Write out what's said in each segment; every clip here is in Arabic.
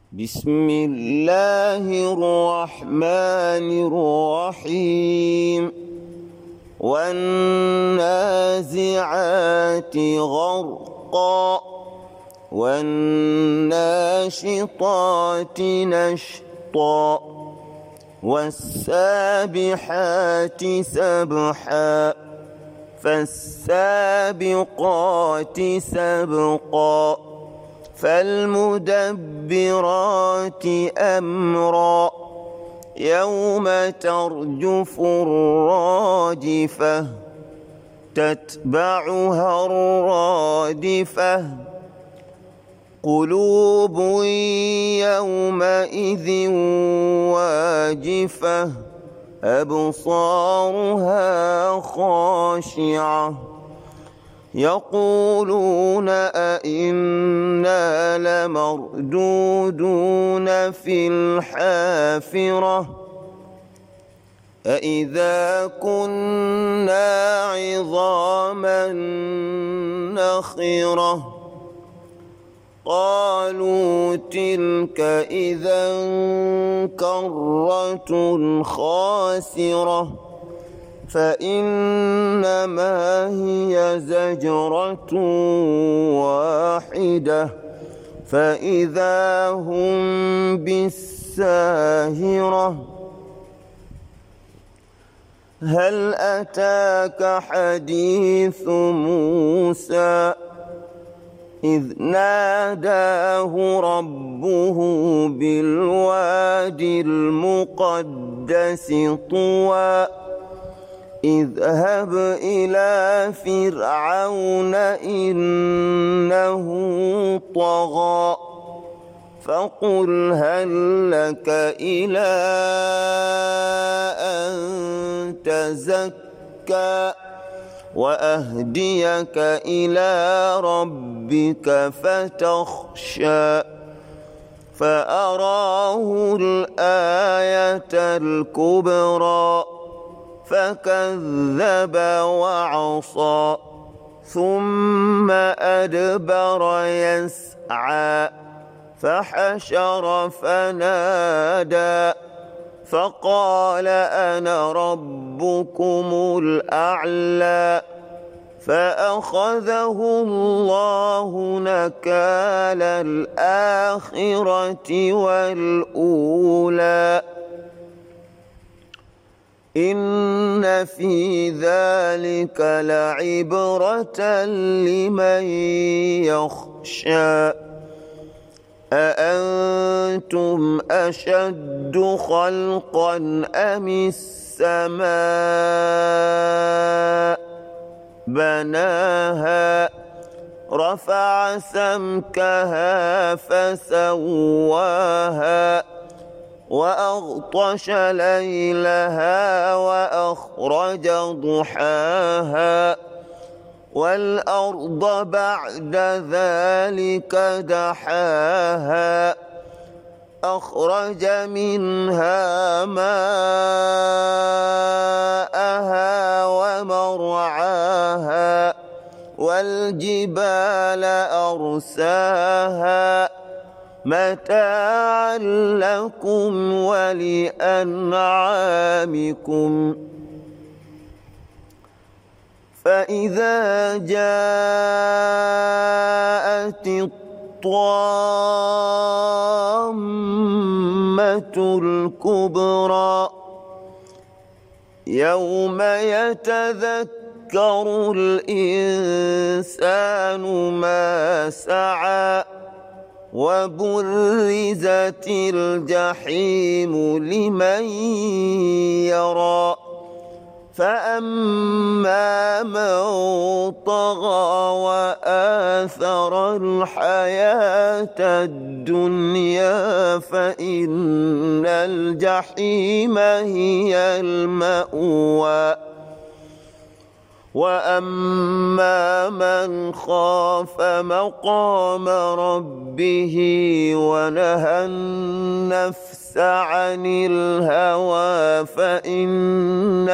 بسم الله الرحمن الرحيم والنازعات غرقا والناشطات نشطا والسابحات سبحا فالسابقات سبقا فالمدبرات أمرا يوم ترجف الراجفة تتبعها الرادفة قلوب يومئذ واجفة أبصارها خاشعة يقولون أئنا لمردودون في الحافرة أئذا كنا عظاما نخرة قالوا تلك إذا كرة خاسرة فإنما هي زجرة واحدة فإذا هم بالساهرة هل أتاك حديث موسى إذ ناداه ربه بالوادي المقدس طوى اذهب إلى فرعون إنه طغى فقل هل لك إلى أن تزكى وأهديك إلى ربك فتخشى فأراه الآية الكبرى فكذب وعصى ثم أدبر يسعى فحشر فنادى فقال أنا ربكم الأعلى فأخذه الله نكال الآخرة والأولى إن في ذلك لعبرة لمن يخشى أأنتم أشد خلقا أم السماء بناها رفع سمكها فسواها وأغطش ليلها وأخرج ضحاها والأرض بعد ذلك دحاها أخرج منها ماءها ومرعاها والجبال أرساها متاعا لكم ولأنعامكم فإذا جاءت الطامة الكبرى يوم يتذكر الإنسان ما سعى وبرزت الجحيم لمن يرى فأما من طغى وآثر الحياة الدنيا فإن الجحيم هي المأوى وأما من خاف مقام ربه ونهى النفس عن الهوى فإن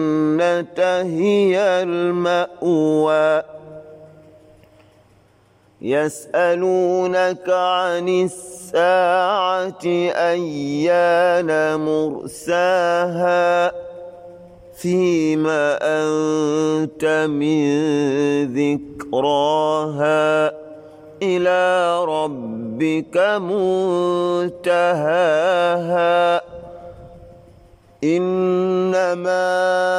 الجنة هي المأوى يسألونك عن الساعة أيان مرساها فيما أنت من ذكراها إلى ربك منتهاها إنما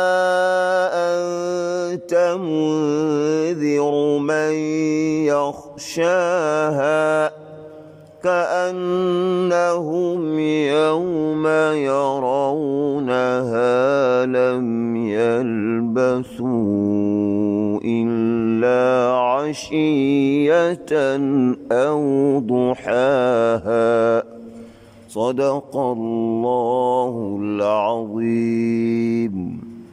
أنت منذر من يخشاها كأنهم يوم يرونها لم يلبثوا إلا عشية أو ضحاها صدق الله العظيم.